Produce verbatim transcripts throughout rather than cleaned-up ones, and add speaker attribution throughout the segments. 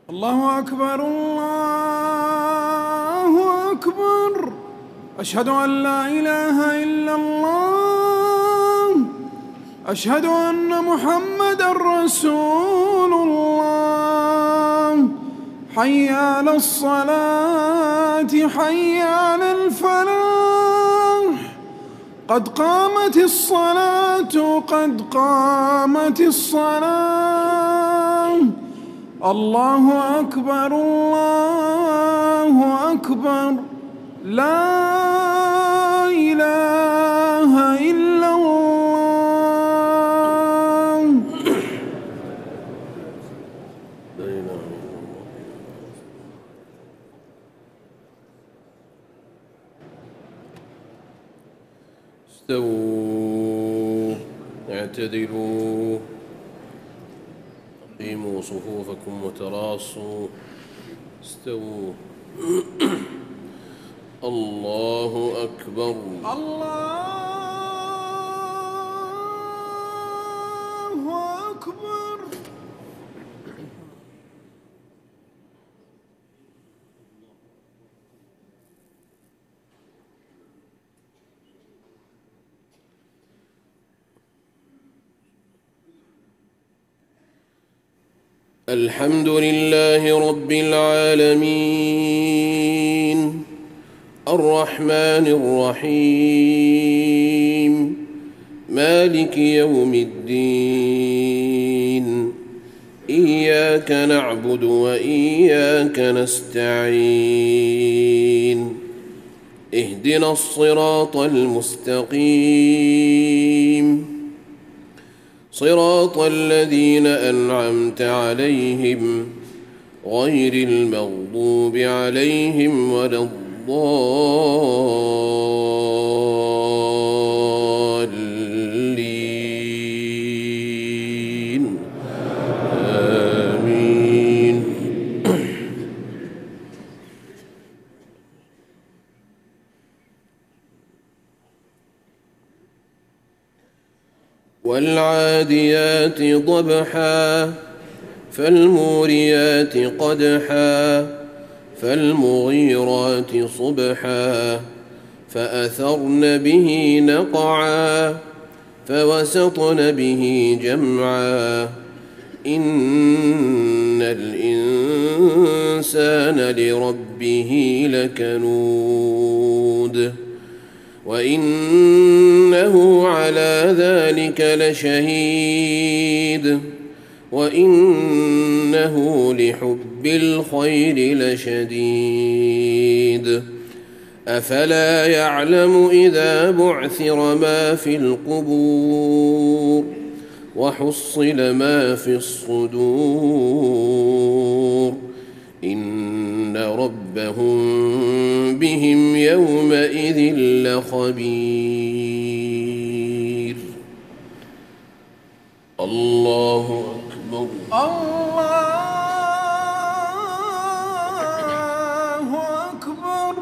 Speaker 1: الله أكبر الله أكبر. أشهد أن لا إله إلا الله. أشهد أن محمدًا رسول الله. حي على الصلاة حي على الفلاح. قد قامت الصلاة قد قامت الصلاة. الله أكبر الله أكبر. لا إله إلا الله.
Speaker 2: لا إله إلا الله. استووا اعتدلوا أقيموا صفوفكم وتراصوا. استووا. الله أكبر.
Speaker 1: الله أكبر.
Speaker 2: الحمد لله رب العالمين الرحمن الرحيم مالك يوم الدين. إياك نعبد وإياك نستعين. اهدنا الصراط المستقيم صراط الذين أنعمت عليهم غير المغضوب عليهم ولا الضالين. آمين. والعاديات ضبحا فالموريات قدحا فالمغيرات صبحا فأثرن به نقعا فوسطن به جمعا. إن الإنسان لربه لكنود وإنه على ذلك لشهيد وإنه لحب الخير لشديد. أفلا يعلم إذا بعثر ما في القبور وحصل ما في الصدور إن ربهم بهم يومئذ لخبير. الله أكبر.
Speaker 1: الله أكبر.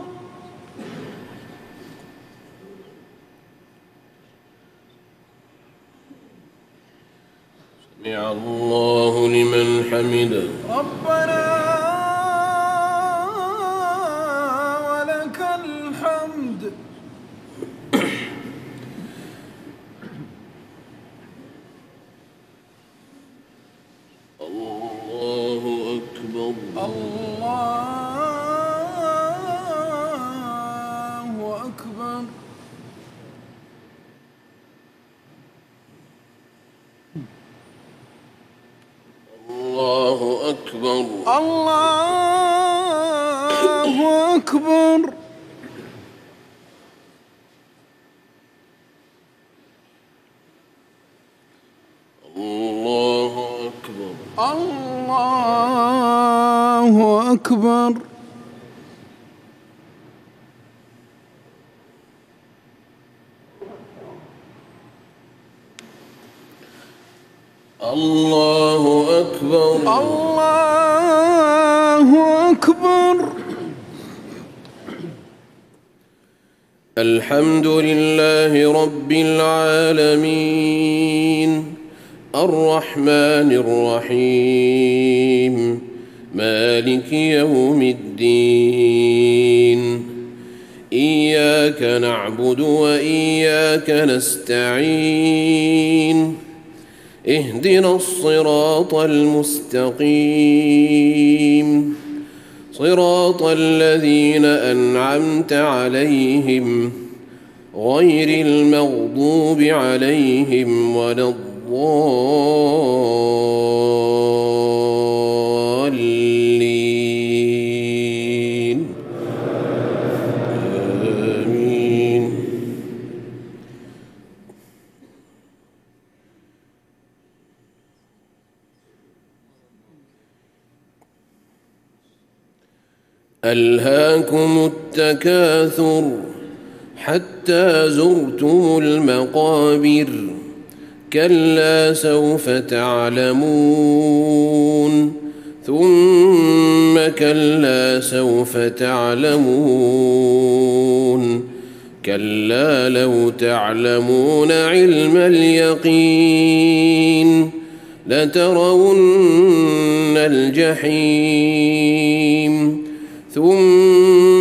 Speaker 2: سمع الله لمن حمده.
Speaker 1: ربنا ولك الحمد.
Speaker 2: الله أكبر.
Speaker 1: الله أكبر.
Speaker 2: الله أكبر.
Speaker 1: الله أكبر.
Speaker 2: الله أكبر.
Speaker 1: الله أكبر.
Speaker 2: الله أكبر.
Speaker 1: الله أكبر.
Speaker 2: الحمد لله رب العالمين الرحمن الرحيم مالك يوم الدين إياك نعبد وإياك نستعين اهدنا الصراط المستقيم صراط الذين أنعمت عليهم غير المغضوب عليهم ولا الضالين آمين. ألهاكم التكاثر حتى زرتم المقابر كلا سوف تعلمون ثم كلا سوف تعلمون كلا لو تعلمون علم اليقين لترون الجحيم ثم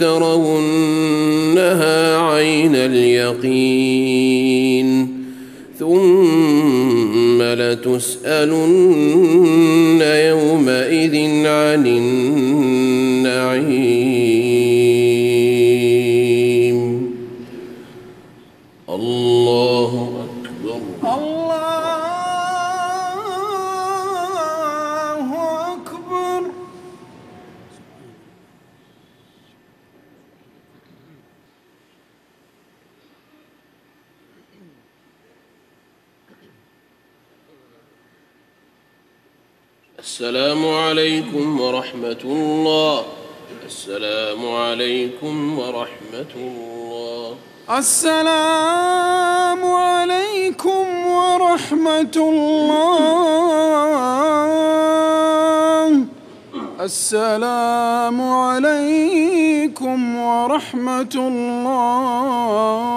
Speaker 2: لترونها عين اليقين ثم لتسألن يومئذ عن النعيم. الله أكبر.
Speaker 1: الله أكبر.
Speaker 2: السلام عليكم ورحمة الله. السلام عليكم ورحمة الله.
Speaker 1: السلام عليكم ورحمة الله. السلام عليكم ورحمة الله.